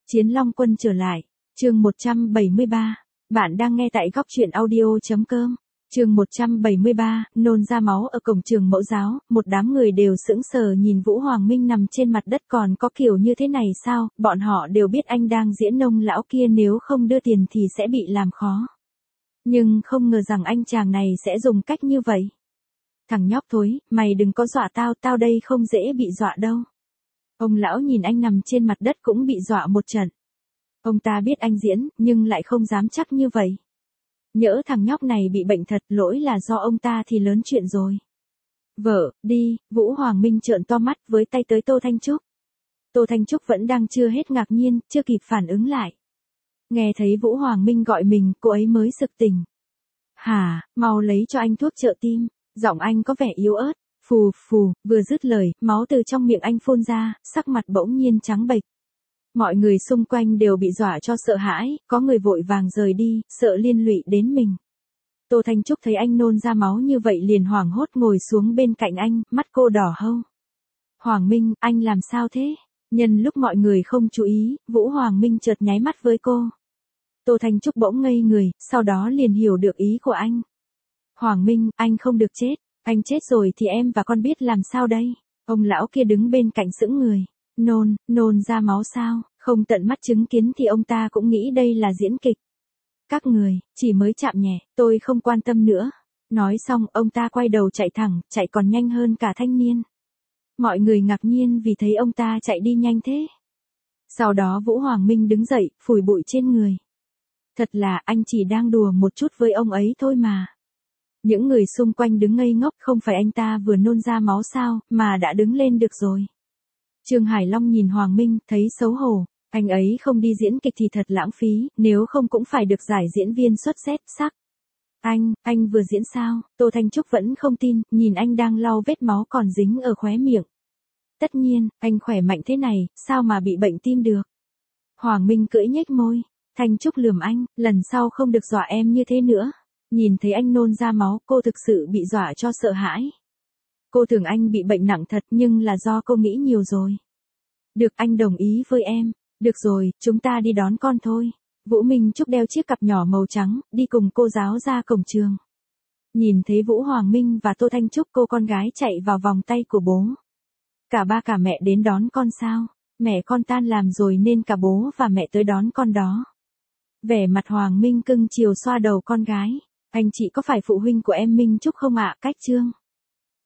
Chiến Long Quân trở lại. Chương 173. Bạn đang nghe tại góc truyện audio.com. Chương 173, nôn ra máu ở cổng trường mẫu giáo, một đám người đều sững sờ nhìn Vũ Hoàng Minh nằm trên mặt đất, còn có kiểu như thế này sao, bọn họ đều biết anh đang diễn nông lão kia nếu không đưa tiền thì sẽ bị làm khó. Nhưng không ngờ rằng anh chàng này sẽ dùng cách như vậy. Thằng nhóc thối, mày đừng có dọa tao, tao đây không dễ bị dọa đâu. Ông lão nhìn anh nằm trên mặt đất cũng bị dọa một trận. Ông ta biết anh diễn, nhưng lại không dám chắc như vậy. Nhỡ thằng nhóc này bị bệnh thật, lỗi là do ông ta thì lớn chuyện rồi. Vợ, đi, Vũ Hoàng Minh trợn to mắt với tay tới Tô Thanh Trúc. Tô Thanh Trúc vẫn đang chưa hết ngạc nhiên, chưa kịp phản ứng lại. Nghe thấy Vũ Hoàng Minh gọi mình, cô ấy mới sực tỉnh. Hả, mau lấy cho anh thuốc trợ tim, giọng anh có vẻ yếu ớt. Phù phù, vừa dứt lời, máu từ trong miệng anh phun ra, sắc mặt bỗng nhiên trắng bệch. Mọi người xung quanh đều bị dọa cho sợ hãi, có người vội vàng rời đi, sợ liên lụy đến mình. Tô Thanh Trúc thấy anh nôn ra máu như vậy liền hoảng hốt ngồi xuống bên cạnh anh, mắt cô đỏ hâu. Hoàng Minh, anh làm sao thế? Nhân lúc mọi người không chú ý, Vũ Hoàng Minh chợt nháy mắt với cô. Tô Thanh Trúc bỗng ngây người, sau đó liền hiểu được ý của anh. Hoàng Minh, anh không được chết. Anh chết rồi thì em và con biết làm sao đây? Ông lão kia đứng bên cạnh sững người. Nôn ra máu sao? Không tận mắt chứng kiến thì ông ta cũng nghĩ đây là diễn kịch. Các người, chỉ mới chạm nhẹ, tôi không quan tâm nữa. Nói xong, ông ta quay đầu chạy thẳng, chạy còn nhanh hơn cả thanh niên. Mọi người ngạc nhiên vì thấy ông ta chạy đi nhanh thế. Sau đó Vũ Hoàng Minh đứng dậy, phủi bụi trên người. Thật là anh chỉ đang đùa một chút với ông ấy thôi mà. Những người xung quanh đứng ngây ngốc, không phải anh ta vừa nôn ra máu sao, mà đã đứng lên được rồi. Trương Hải Long nhìn Hoàng Minh, thấy xấu hổ. Anh ấy không đi diễn kịch thì thật lãng phí, nếu không cũng phải được giải diễn viên xuất sắc. Anh vừa diễn sao? Tô Thanh Trúc vẫn không tin, nhìn anh đang lau vết máu còn dính ở khóe miệng. Tất nhiên, anh khỏe mạnh thế này, sao mà bị bệnh tim được? Hoàng Minh cưỡi nhếch môi. Thanh Trúc lườm anh, lần sau không được dọa em như thế nữa. Nhìn thấy anh nôn ra máu, cô thực sự bị dọa cho sợ hãi. Cô tưởng anh bị bệnh nặng thật, nhưng là do cô nghĩ nhiều rồi. Được, anh đồng ý với em. Được rồi, chúng ta đi đón con thôi. Vũ Minh Trúc đeo chiếc cặp nhỏ màu trắng, đi cùng cô giáo ra cổng trường. Nhìn thấy Vũ Hoàng Minh và Tô Thanh Trúc, cô con gái chạy vào vòng tay của bố. Cả ba cả mẹ đến đón con sao? Mẹ con tan làm rồi nên cả bố và mẹ tới đón con đó. Vẻ mặt Hoàng Minh cưng chiều xoa đầu con gái. Anh chị có phải phụ huynh của em Minh Trúc không ạ? Cách Trương.